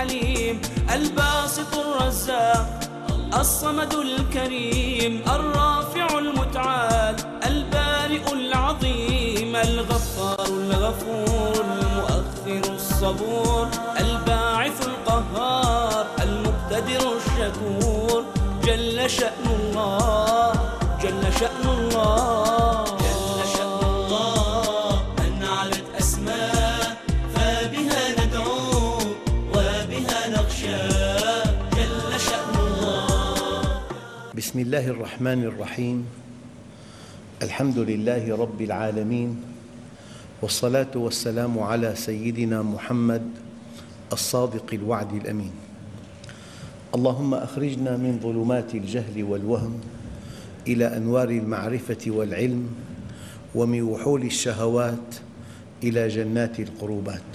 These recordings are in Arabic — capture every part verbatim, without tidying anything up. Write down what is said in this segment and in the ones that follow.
الحليم الباسط الرزاق الصمد الكريم الرافع المتعال البارئ العظيم الغفار الغفور المؤخر الصبور الباعث القهار المقتدر الشكور جل شأن الله جل شأن الله جل شأن الله من علت أسماء فبها ندعو وبها نخشى جل شأن الله. بسم الله الرحمن الرحيم. الحمد لله رب العالمين، والصلاة والسلام على سيدنا محمد الصادق الوعد الأمين. اللهم أخرجنا من ظلمات الجهل والوهم إلى أنوار المعرفة والعلم، ومن وحول الشهوات إلى جنات القربات.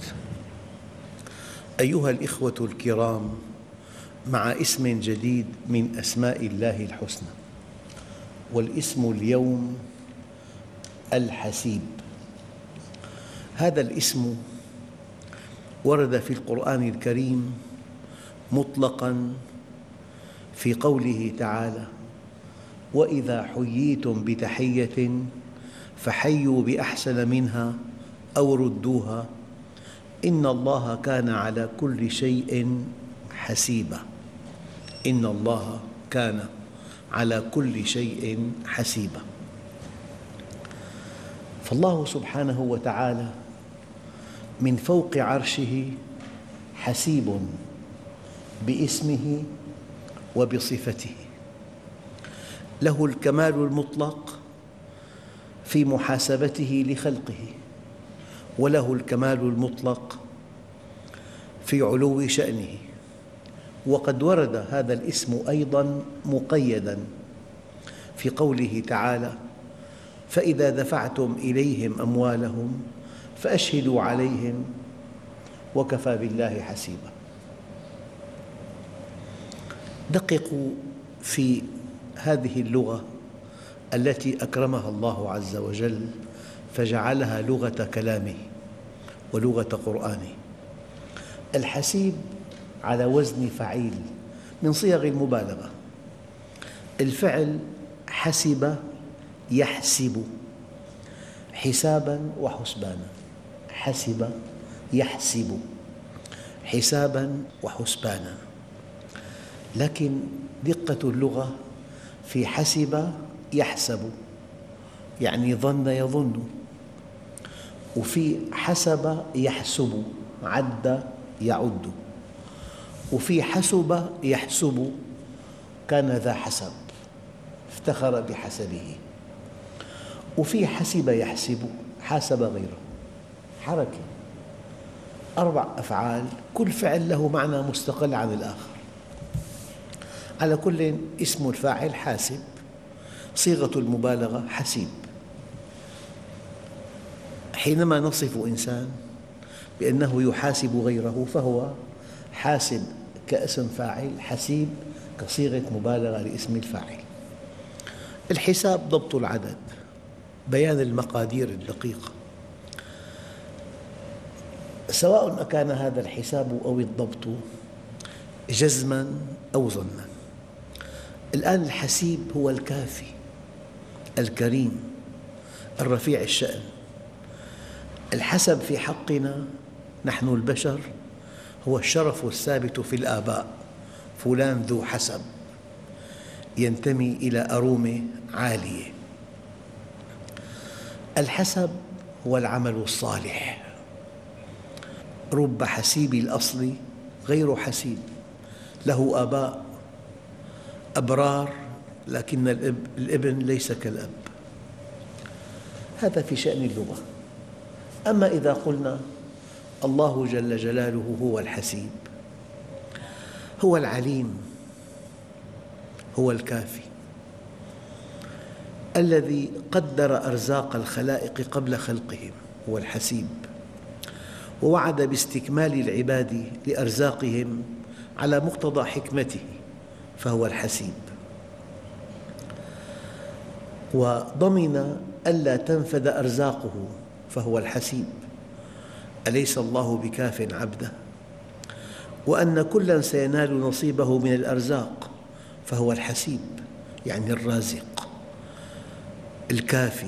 أيها الإخوة الكرام، مع اسم جديد من أسماء الله الحسنى، والاسم اليوم الحسيب. هذا الاسم ورد في القرآن الكريم مطلقاً في قوله تعالى: وإذا حييتم بتحية فحيوا بأحسن منها أو ردوها إن الله كان على كل شيء حسيبا. إن الله كان على كل شيء حسيبا. فالله سبحانه وتعالى من فوق عرشه حسيب باسمه وبصفته، له الكمال المطلق في محاسبته لخلقه، وله الكمال المطلق في علو شأنه. وقد ورد هذا الاسم أيضاً مقيداً في قوله تعالى: فإذا دفعتم إليهم أموالهم فأشهدوا عليهم وكفى بالله حسيبا. دققوا في هذه اللغة التي أكرمها الله عز وجل فجعلها لغة كلامه ولغة قرآنه. الحسيب على وزن فعيل من صيغ المبالغة. الفعل حسب يحسب حساباً وحسبانا، حسب يحسب حساباً وحسبانا. لكن دقة اللغة في حسب يحسب، يعني ظن يظن، وفي حسب يحسب عد يعد، وفي حسب يحسب كان ذا حسب افتخر بحسبه، وفي حسب يحسب حاسب غيره. حركة، أربع أفعال كل فعل له معنى مستقل عن الآخر. على كل اسم الفاعل حاسب، صيغة المبالغة حسيب. حينما نصف إنسان بأنه يحاسب غيره فهو حاسب كاسم فاعل، حسيب كصيغة مبالغة لاسم الفاعل. الحساب ضبط العدد، بيان المقادير الدقيقة، سواء أكان هذا الحساب أو الضبط جزماً أو ظناً. الآن الحسيب هو الكافي الكريم الرفيع الشأن. الحسب في حقنا نحن البشر هو الشرف الثابت في الآباء، فلان ذو حسب، ينتمي إلى أرومة عالية. الحسب هو العمل الصالح. رب حسيب الأصل غير حسيب، له آباء أبرار لكن الابن ليس كالأب. هذا في شأن اللغة. أما إذا قلنا الله جل جلاله هو الحسيب، هو العليم، هو الكافي الذي قدر أرزاق الخلائق قبل خلقهم، هو الحسيب، ووعد باستكمال العباد لأرزاقهم على مقتضى حكمته، فهو الحسيب. وضمن ألا تنفد أرزاقه، فهو الحسيب. أليس الله بكاف عبده؟ وأن كلا سينال نصيبه من الأرزاق، فهو الحسيب يعني الرازق الكافي.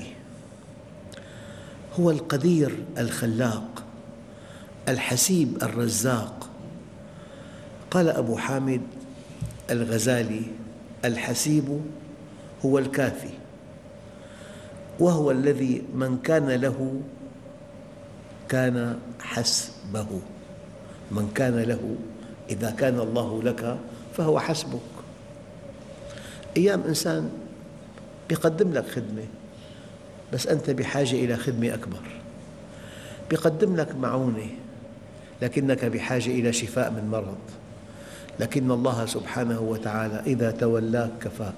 هو القدير الخلاق الحسيب الرزاق. قال أبو حامد الغزالي: الحسيب هو الكافي، وهو الذي من كان له كان حسبه. من كان له، إذا كان الله لك فهو حسبك. أيام إنسان يقدم لك خدمة بس أنت بحاجة إلى خدمة أكبر، يقدم لك معونة لكنك بحاجة إلى شفاء من مرض، لكن الله سبحانه وتعالى إذا تولاك كفاك.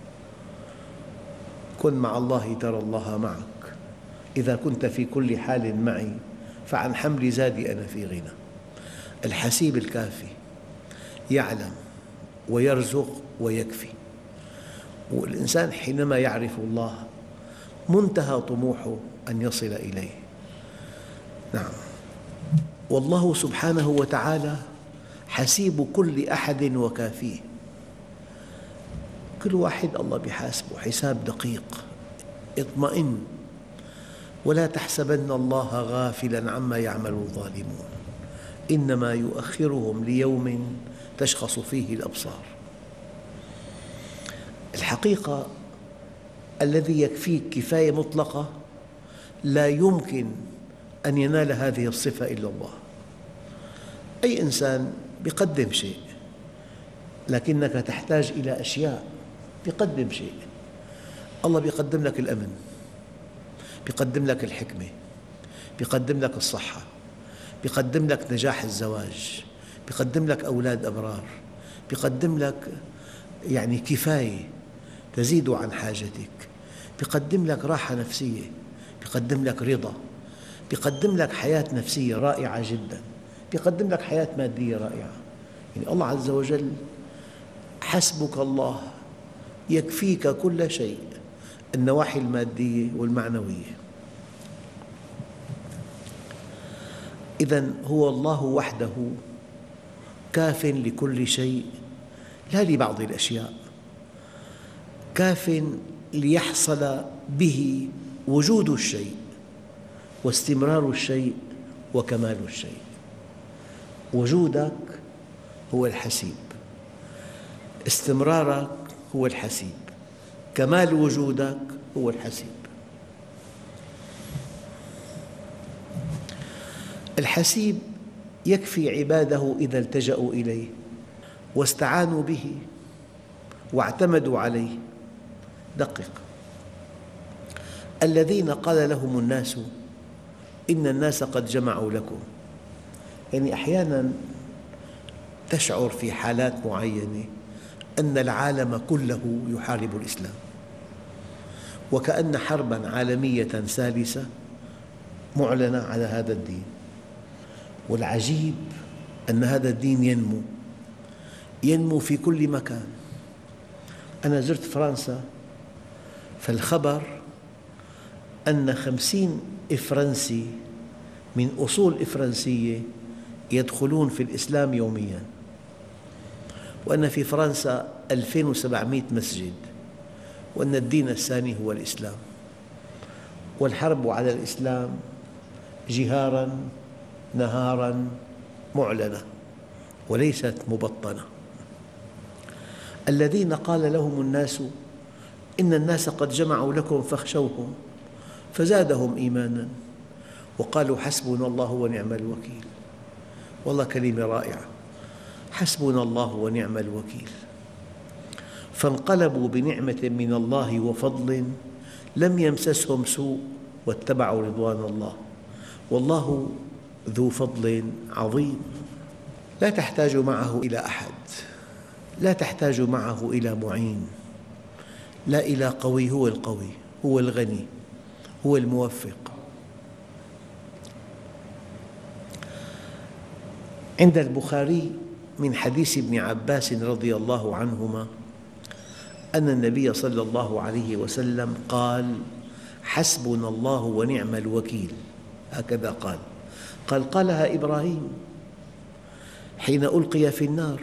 كن مع الله ترى الله معك. إذا كنت في كل حال معي فعن حمل زادي أنا في غنى. الحسيب الكافي يعلم ويرزق ويكفي. والإنسان حينما يعرف الله منتهى طموحه أن يصل إليه. نعم، والله سبحانه وتعالى حسيب كل أحد وكافيه. كل واحد الله بيحاسبه حساب دقيق. اطمئن ولا تحسبن الله غافلاً عما يعمل الظالمون، إنما يؤخرهم ليوم تشخص فيه الأبصار. الحقيقة الذي يكفيك كفاية مطلقة لا يمكن أن ينال هذه الصفة إلا الله. أي إنسان يقدم شيء لكنك تحتاج إلى أشياء، يقدم شيء. الله يقدم لك الأمن، يقدم لك الحكمة، يقدم لك الصحة، يقدم لك نجاح الزواج، يقدم لك أولاد أبرار، يقدم لك يعني كفاية تزيد عن حاجتك، يقدم لك راحة نفسية، يقدم لك رضا، يقدم لك حياة نفسية رائعة جدا، يقدم لك حياة مادية رائعة. يعني الله عز وجل حسبك الله يكفيك كل شيء، النواحي المادية والمعنوية. إذن هو الله وحده كاف لكل شيء، لا لبعض الأشياء، كاف ليحصل به وجود الشيء واستمرار الشيء وكمال الشيء. وجودك هو الحسيب، استمرارك هو الحسيب، كمال وجودك هو الحسيب. الحسيب يكفي عباده إذا التجأوا إليه واستعانوا به واعتمدوا عليه. دقق: الذين قال لهم الناس إن الناس قد جمعوا لكم. يعني أحياناً تشعر في حالات معينة أن العالم كله يحارب الإسلام، وكأن حرباً عالمية ثالثة معلنة على هذا الدين. والعجيب أن هذا الدين ينمو ينمو في كل مكان. أنا زرت فرنسا، فالخبر أن خمسين إفرنسي من أصول إفرنسية يدخلون في الإسلام يومياً، وأن في فرنسا ألفين وسبعمئة مسجد، وأن الدين الثاني هو الإسلام، والحرب على الإسلام جهاراً نهاراً معلنة وليست مبطنة. الذين قال لهم الناس إن الناس قد جمعوا لكم فاخشوهم فزادهم إيماناً وقالوا حسبنا الله ونعم الوكيل. والله كلمة رائعة، حسبنا الله ونعم الوكيل. فانقلبوا بنعمة من الله وفضل لم يمسسهم سوء واتبعوا رضوان الله والله ذو فضل عظيم. لا تحتاج معه إلى أحد، لا تحتاج معه إلى معين، لا إلى قوي. هو القوي، هو الغني، هو الموفق. عند البخاري من حديث ابن عباس رضي الله عنهما أن النبي صلى الله عليه وسلم قال: حسبنا الله ونعم الوكيل. هكذا قال. قال: قالها إبراهيم حين ألقي في النار،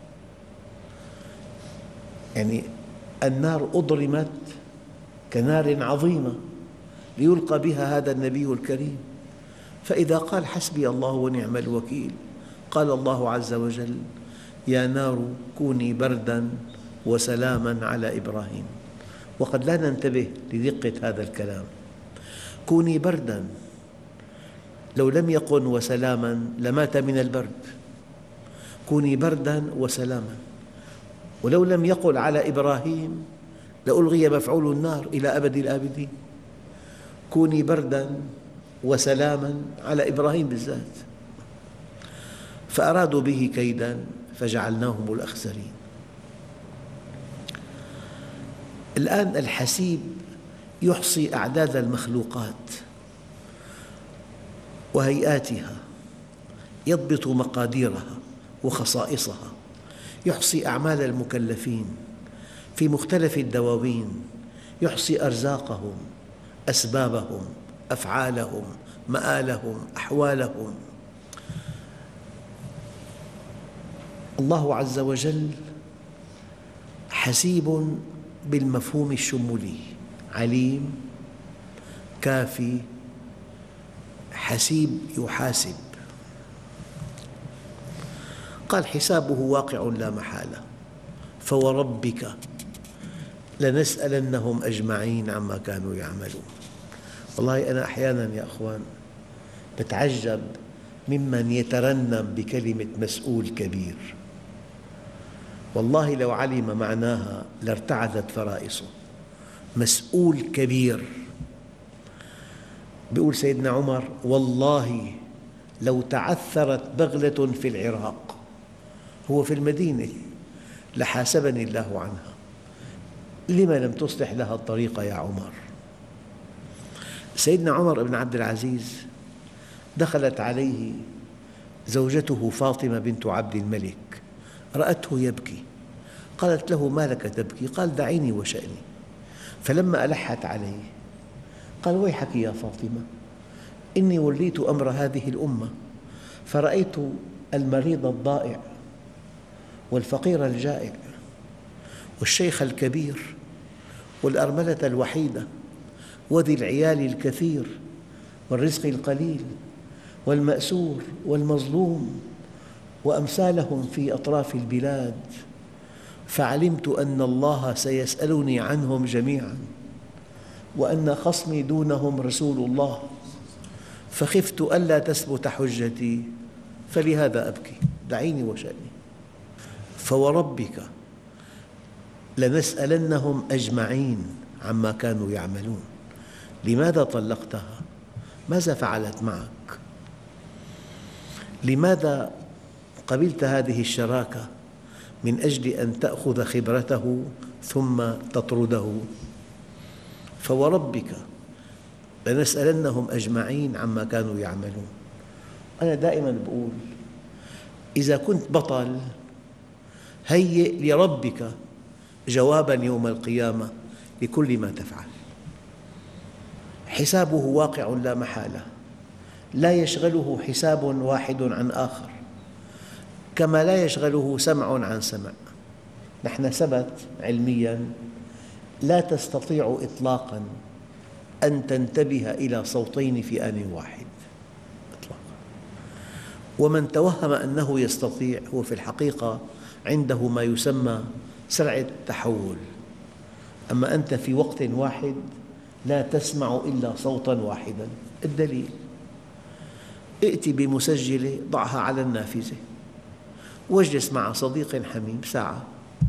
يعني النار أضرمت كنار عظيمة ليلقى بها هذا النبي الكريم، فإذا قال حسبي الله ونعم الوكيل قال الله عز وجل: يا نار كوني بردا وسلاما على إبراهيم. وقد لا ننتبه لدقة هذا الكلام. كوني بردا، لو لم يقل وسلاما لمات من البرد. كوني بردا وسلاما، ولو لم يقل على إبراهيم لألغي مفعول النار إلى أبد الآبدين. كوني بردا وسلاما على إبراهيم بالذات، فأرادوا به كيدا فجعلناهم الأخسرين. الآن الحسيب يحصي أعداد المخلوقات وهيئاتها، يضبط مقاديرها وخصائصها، يحصي أعمال المكلفين في مختلف الدواوين، يحصي أرزاقهم، أسبابهم، أفعالهم، مآلهم، أحوالهم. الله عز وجل حسيب بالمفهوم الشمولي، عليم، كافي، حسيب يحاسب. قال: حسابه واقع لا محالة، فوربك لنسألنهم أجمعين عما كانوا يعملون. والله أنا أحياناً يا أخوان بتعجب ممن يترنم بكلمة مسؤول كبير. والله لو علم معناها لارتعدت فرائصه. مسؤول كبير. يقول سيدنا عمر: والله لو تعثرت بغلة في العراق، هو في المدينة، لحاسبني الله عنها. لما لم تصلح لها الطريق يا عمر؟ سيدنا عمر بن عبد العزيز دخلت عليه زوجته فاطمة بنت عبد الملك، رأته يبكي، قالت له: ما لك تبكي؟ قال: دعيني وشأني. فلما ألحت عليه قال: ويحك يا فاطمة، إني وليت أمر هذه الأمة، فرأيت المريض الضائع والفقير الجائع والشيخ الكبير والأرملة الوحيدة وذي العيال الكثير والرزق القليل والمأسور والمظلوم وأمثالهم في أطراف البلاد، فعلمت أن الله سيسألني عنهم جميعاً، وأن خصمي دونهم رسول الله، فخفت ألا تثبت حجتي، فلهذا أبكي، دعيني وشأني. فوربك لنسألنهم أجمعين عما كانوا يعملون. لماذا طلقتها؟ ماذا فعلت معك؟ لماذا قبلت هذه الشراكة من أجل أن تأخذ خبرته ثم تطرده؟ فوربك لنسألنهم أجمعين عما كانوا يعملون. أنا دائماً أقول: إذا كنت بطل هيئ لربك جواباً يوم القيامة لكل ما تفعل. حسابه واقع لا محالة، لا يشغله حساب واحد عن آخر، كما لا يشغله سمع عن سمع. نحن ثبت علمياً لا تستطيع إطلاقاً أن تنتبه إلى صوتين في آن واحد إطلاقاً. ومن توهم أنه يستطيع هو في الحقيقة عنده ما يسمى سرعة تحول. أما أنت في وقت واحد لا تسمع إلا صوتاً واحداً. الدليل: ائت بمسجلة ضعها على النافذة واجلس مع صديق حميم ساعة،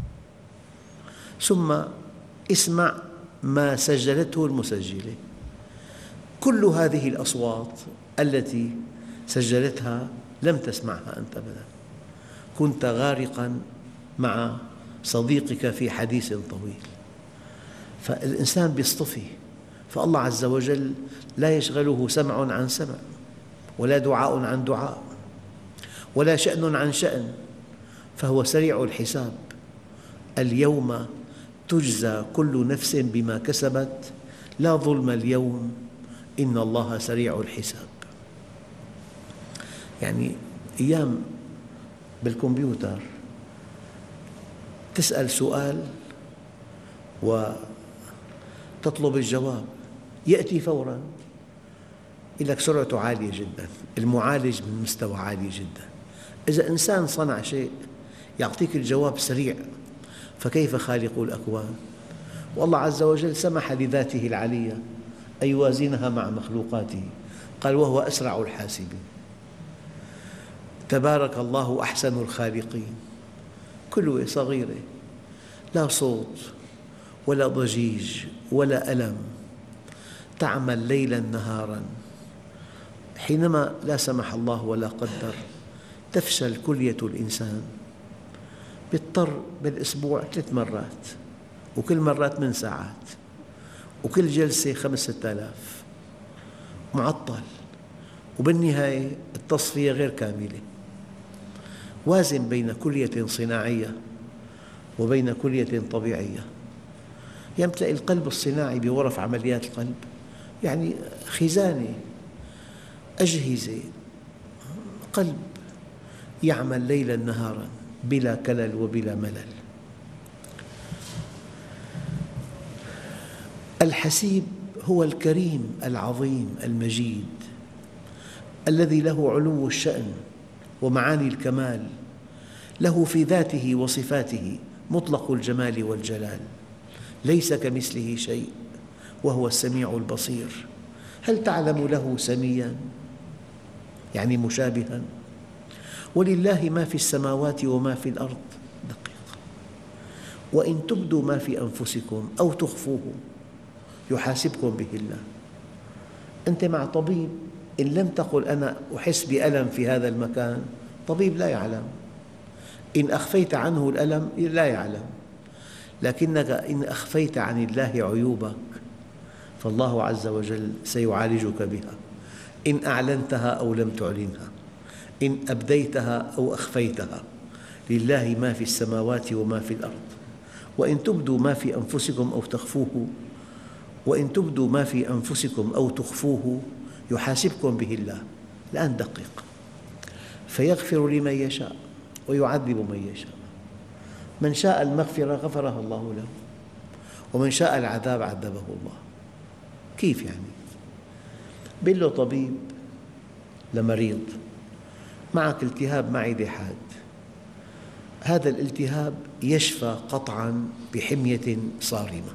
ثم اسمع ما سجلته المسجلة. كل هذه الأصوات التي سجلتها لم تسمعها أنت أبداً، كنت غارقاً مع صديقك في حديث طويل. فالإنسان يصطفي، فالله عز وجل لا يشغله سمع عن سمع، ولا دعاء عن دعاء، ولا شأن عن شأن، فهو سريع الحساب. اليوم تجزى كل نفس بما كسبت لا ظلم اليوم إن الله سريع الحساب. يعني أيام بالكمبيوتر تسأل سؤال وتطلب الجواب يأتي فوراً. لك سرعته عالية جداً، المعالج من مستوى عالي جداً. إذا إنسان صنع شيء يعطيك الجواب سريع، فكيف خالق الأكوان؟ والله عز وجل سمح لذاته العلية أن يوازنها مع مخلوقاته، قال وهو أسرع الحاسبين. تبارك الله أحسن الخالقين. كلوة صغيرة، لا صوت ولا ضجيج ولا ألم، تعمل ليلاً نهاراً. حينما لا سمح الله ولا قدر تفشل كلية الإنسان، يضطر بالأسبوع ثلاث مرات، وكل مرة ثمان ساعات، وكل جلسة خمسة آلاف، معطل، وبالنهاية التصفية غير كاملة. وازن بين كلية صناعية وبين كلية طبيعية. يعني تلاقي القلب الصناعي بغرف عمليات القلب يعني خزانة، أجهزة، قلب يعمل ليلاً نهاراً بلا كلل وبلا ملل. الحسيب هو الكريم العظيم المجيد الذي له علو الشأن ومعاني الكمال، له في ذاته وصفاته مطلق الجمال والجلال، ليس كمثله شيء وهو السميع البصير. هل تعلم له سمياً؟ يعني مشابها. ولله ما في السماوات وما في الأرض. دقيق. وإن تبدوا ما في أنفسكم أو تخفوه يحاسبكم به الله. أنت مع طبيب، إن لم تقل أنا أحس بألم في هذا المكان، طبيب لا يعلم. إن أخفيت عنه الألم لا يعلم، لكنك إن أخفيت عن الله عيوبك فالله عز وجل سيعالجك بها، إن أعلنتها أو لم تعلنها، إن أبديتها أو أخفيتها. لله ما في السماوات وما في الأرض. وإن تبدوا ما في أنفسكم أو تخفوه وإن تبدوا ما في أنفسكم أو تخفوه يحاسبكم به الله. الآن دقق. فيغفر لمن يشاء ويعذب من يشاء. من شاء المغفرة غفرها الله له، ومن شاء العذاب عذبه الله. كيف يعني؟ بيقول له طبيب لمريض معك التهاب معدة حاد، هذا الالتهاب يشفى قطعاً بحمية صارمة،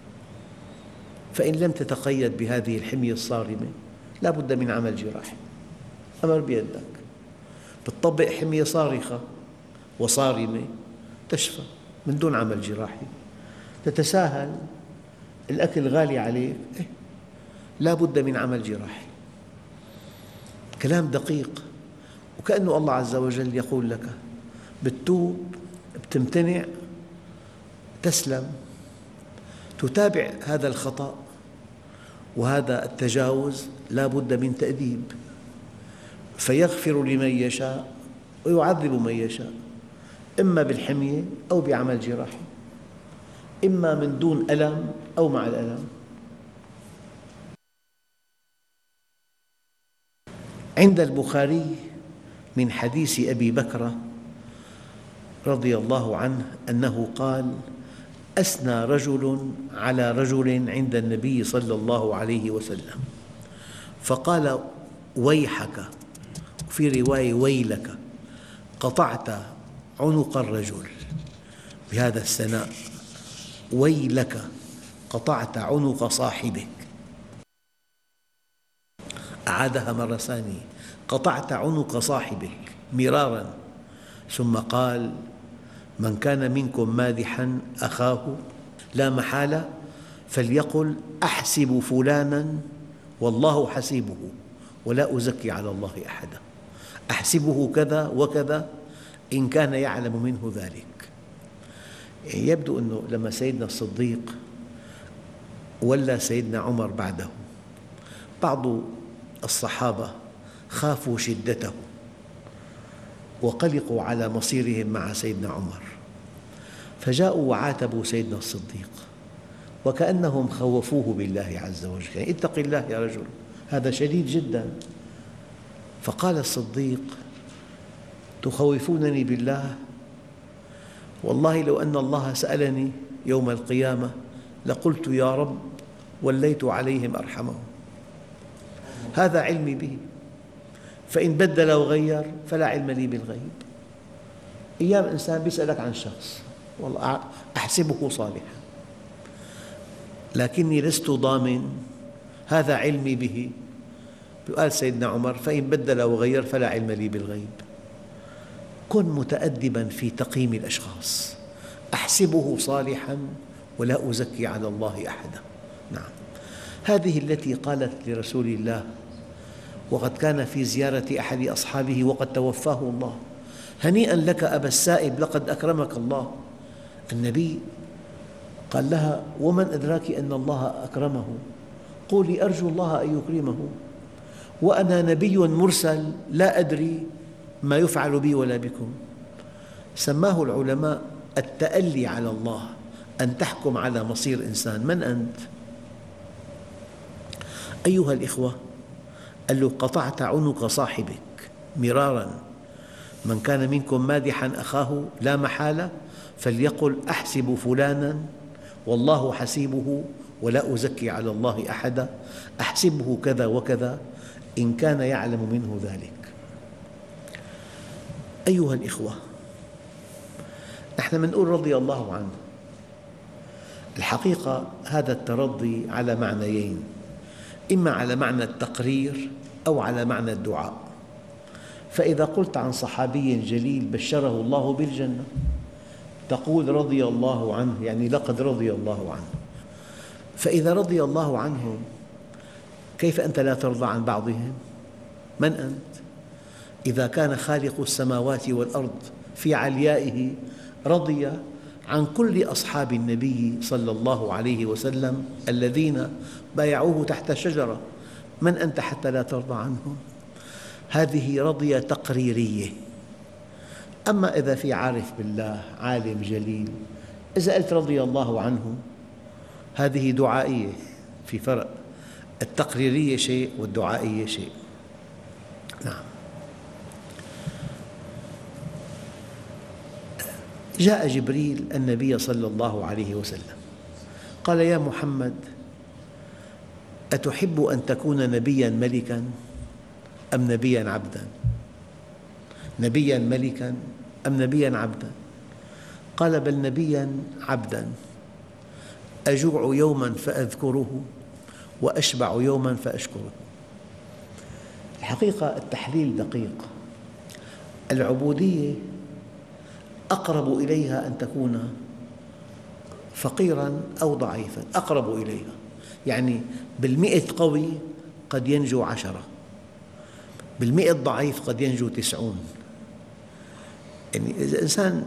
فإن لم تتقيد بهذه الحمية الصارمة لا بد من عمل جراحي. أمر بيدك، بتطبق حمية صارخة وصارمة تشفى من دون عمل جراحي. تتساهل، الأكل غالي عليك، إيه؟ لا بد من عمل جراحي. كلام دقيق، وكأنه الله عز وجل يقول لك بتتوب، بتمتنع، تسلم، تتابع هذا الخطأ وهذا التجاوز، لا بد من تأديب. فيغفر لمن يشاء ويعذب من يشاء، إما بالحمية أو بعمل جراحي، إما من دون ألم أو مع الألم. عند البخاري من حديث أبي بكر رضي الله عنه أنه قال: أثنى رجل على رجل عند النبي صلى الله عليه وسلم فقال: ويحك، في رواية ويلك، قطعت عنق الرجل. بهذا الثناء: ويلك قطعت عنق صاحبك. أعادها مرة ثانية: قطعت عنق صاحبك، مرارا. ثم قال: من كان منكم مادحا أخاه لا محالة فليقل: أحسب فلانا والله حسيبه ولا أزكي على الله أحدا. أحسبه كذا وكذا إن كان يعلم منه ذلك. يعني يبدو أنه لما سيدنا الصديق ولا سيدنا عمر بعده، بعض الصحابة خافوا شدته وقلقوا على مصيرهم مع سيدنا عمر، فجاءوا وعاتبوا سيدنا الصديق وكأنهم خوفوه بالله عز وجل، يعني اتق الله يا رجل، هذا شديد جدا. فقال الصديق: تخوفونني بالله؟ والله لو أن الله سألني يوم القيامة لقلت يا رب وليت عليهم أرحمهم. هذا علمي به، فإن بدل وغير فلا علم لي بالغيب. أيام إنسان يسألك عن شخص والله أحسبه صالحا لكني لست ضامن، هذا علمي به. قال سيدنا عمر فإن بدل وغير فلا علم لي بالغيب. كن متأدباً في تقييم الأشخاص. أحسبه صالحاً ولا أزكي على الله أحداً. نعم، هذه التي قالت لرسول الله وقد كان في زيارة أحد أصحابه وقد توفاه الله: هنيئاً لك أبا السائب لقد أكرمك الله. النبي قال لها: ومن أدراك أن الله أكرمه؟ قولي أرجو الله أن يكرمه، وأنا نبي مرسل لا أدري ما يفعل بي ولا بكم. سماه العلماء التألي على الله، أن تحكم على مصير إنسان. من أنت؟ أيها الإخوة، قال له: قطعت عنق صاحبك مرارا، من كان منكم مادحا أخاه لا محالة فليقل أحسب فلانا والله حسيبه ولا أزكي على الله أحدا، أحسبه كذا وكذا إن كان يعلم منه ذلك. أيها الإخوة، نحن نقول رضي الله عنه. الحقيقة هذا الترضي على معنيين: إما على معنى التقرير أو على معنى الدعاء. فإذا قلت عن صحابي جليل بشره الله بالجنة تقول رضي الله عنه، يعني لقد رضي الله عنه. فإذا رضي الله عنهم كيف أنت لا ترضى عن بعضهم؟ من أنت؟ إذا كان خالق السماوات والأرض في عليائه رضي عن كل أصحاب النبي صلى الله عليه وسلم الذين بايعوه تحت الشجرة، من أنت حتى لا ترضى عنهم؟ هذه رضية تقريرية. أما إذا في عارف بالله عالم جليل، إذا قلت رضي الله عنه هذه دعائية. في فرق، التقريرية شيء والدعائية شيء. نعم. جاء جبريل النبي صلى الله عليه وسلم قال: يا محمد، أتحب أن تكون نبياً ملكاً أم نبياً عبداً؟ نبياً ملكاً أم نبياً عبداً؟ قال: بل نبياً عبداً، أجوع يوماً فأذكره وأشبع يوماً فأشكره. الحقيقة التحليل دقيق. العبودية أقرب إليها أن تكون فقيراً أو ضعيفاً، أقرب إليها. يعني بالمئة قوي قد ينجو عشرة، بالمئة ضعيف قد ينجو تسعون. يعني إذا الإنسان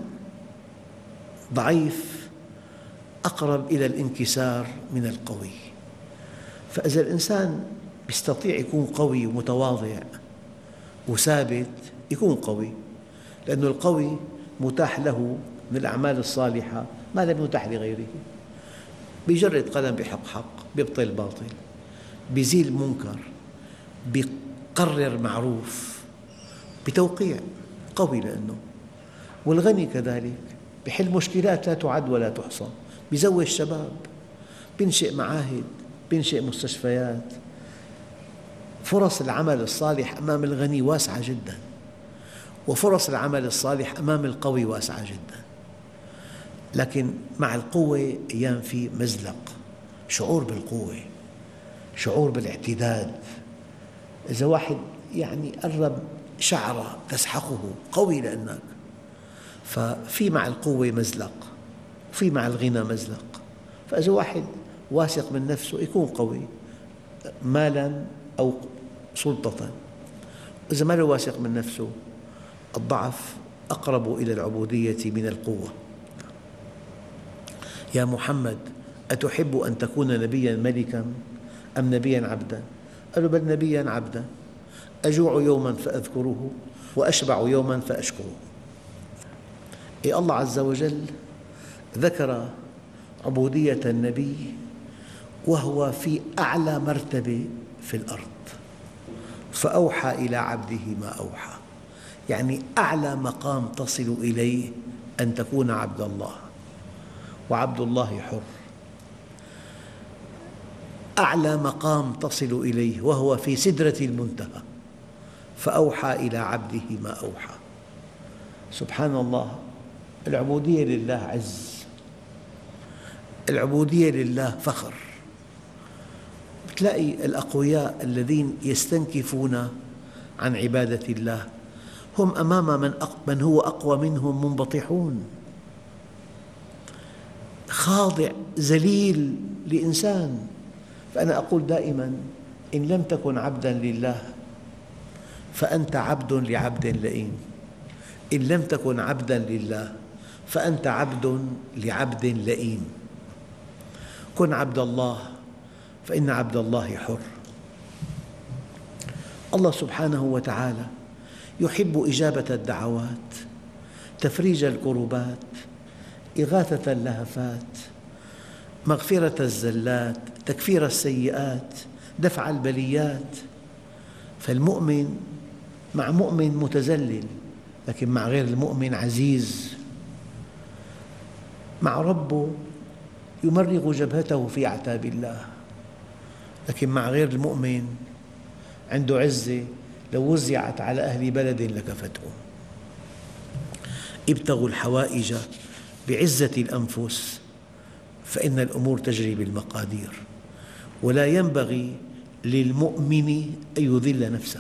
ضعيف أقرب إلى الانكسار من القوي. فإذا الإنسان يستطيع يكون قوي ومتواضع وثابت يكون قوي، لأن القوي متاح له من الأعمال الصالحة ما لم يتاح لغيره. بيجرد قلم بحق حق، بيبطل باطل، بيزيل منكر، بيقرر معروف، بتوقيع، قوي لأنه. والغني كذلك بيحل مشكلات لا تعد ولا تحصى، بيزوج شباب، بينشئ معاهد، بينشئ مستشفيات. فرص العمل الصالح أمام الغني واسعة جداً، وفرص العمل الصالح أمام القوي واسعة جداً. لكن مع القوة أيام في مزلق، شعور بالقوة، شعور بالاعتداد. إذا واحد يعني قرب شعرة تسحقه، قوي لأنك. ففي مع القوة مزلق، وفي مع الغنى مزلق. فإذا واحد واثق من نفسه يكون قوي مالاً أو سلطة. إذا ما له واثق من نفسه الضعف أقرب إلى العبودية من القوة. يا محمد، أتحب أن تكون نبياً ملكاً أم نبياً عبداً؟ قالوا: بل نبياً عبداً، أجوع يوماً فأذكره وأشبع يوماً فأشكره. إيه، الله عز وجل ذكر عبودية النبي وهو في أعلى مرتبة في الأرض، فأوحى إلى عبده ما أوحى. يعني أعلى مقام تصل إليه أن تكون عبد الله، وعبد الله حر. أعلى مقام تصل إليه وهو في سدرة المنتهى، فأوحى إلى عبده ما أوحى. سبحان الله، العبودية لله عز، العبودية لله فخر. تلاقي الأقوياء الذين يستنكفون عن عبادة الله هم أمام من, من هو أقوى منهم منبطحون. خاضع ذليل لإنسان. فأنا أقول دائما: إن لم تكن عبدا لله فأنت عبد لعبد لئيم، إن لم تكن عبدا لله فأنت عبد لعبد لئيم. كن عبد الله فإن عبد الله حر. الله سبحانه وتعالى يحب إجابة الدعوات، تفريج الكربات، إغاثة اللهفات، مغفرة الزلات، تكفير السيئات، دفع البليات. فالمؤمن مع مؤمن متذلل، لكن مع غير المؤمن عزيز. مع ربه يمرغ جبهته في أعتاب الله، لكن مع غير المؤمن عنده عزة لو وزعت على أهل بلد لكفتهم. ابتغوا الحوائج بعزة الأنفس فإن الأمور تجري بالمقادير، ولا ينبغي للمؤمن أن يذل نفسه.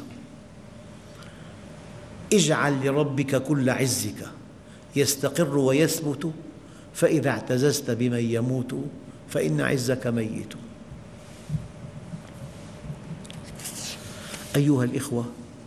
اجعل لربك كل عزك يستقر ويثبت، فإذا اعتززت بمن يموت فإن عزك ميت. أيها الإخوة،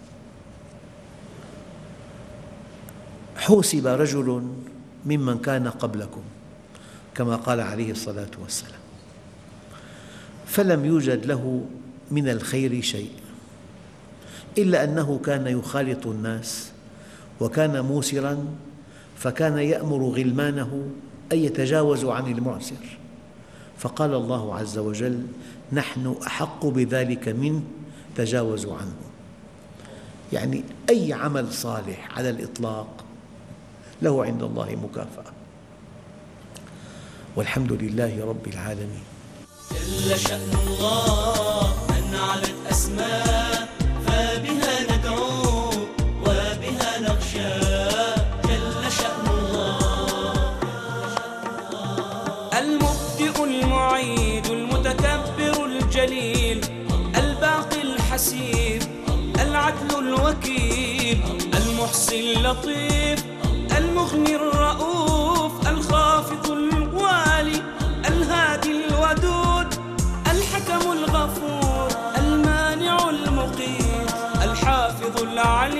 حوسب رجل ممن كان قبلكم كما قال عليه الصلاة والسلام، فلم يوجد له من الخير شيء إلا أنه كان يخالط الناس وكان موسراً، فكان يأمر غلمانه أن يتجاوزوا عن المعسر، فقال الله عز وجل: نحن أحق بذلك منه، تجاوزوا عنه. يعني أي عمل صالح على الإطلاق له عند الله مكافأة. والحمد لله رب العالمين. جل شأن الله من علت أسماء، فبها ندعو وبها نخشى. جل شأن الله المبدئ المعيد المتكبر الجليل الباقي الحسيب العدل الوكيل المحصي اللطيف المغني الرؤوف الخافض الوالي الهادي الودود الحكم الغفور المانع المقيت الحافظ العليم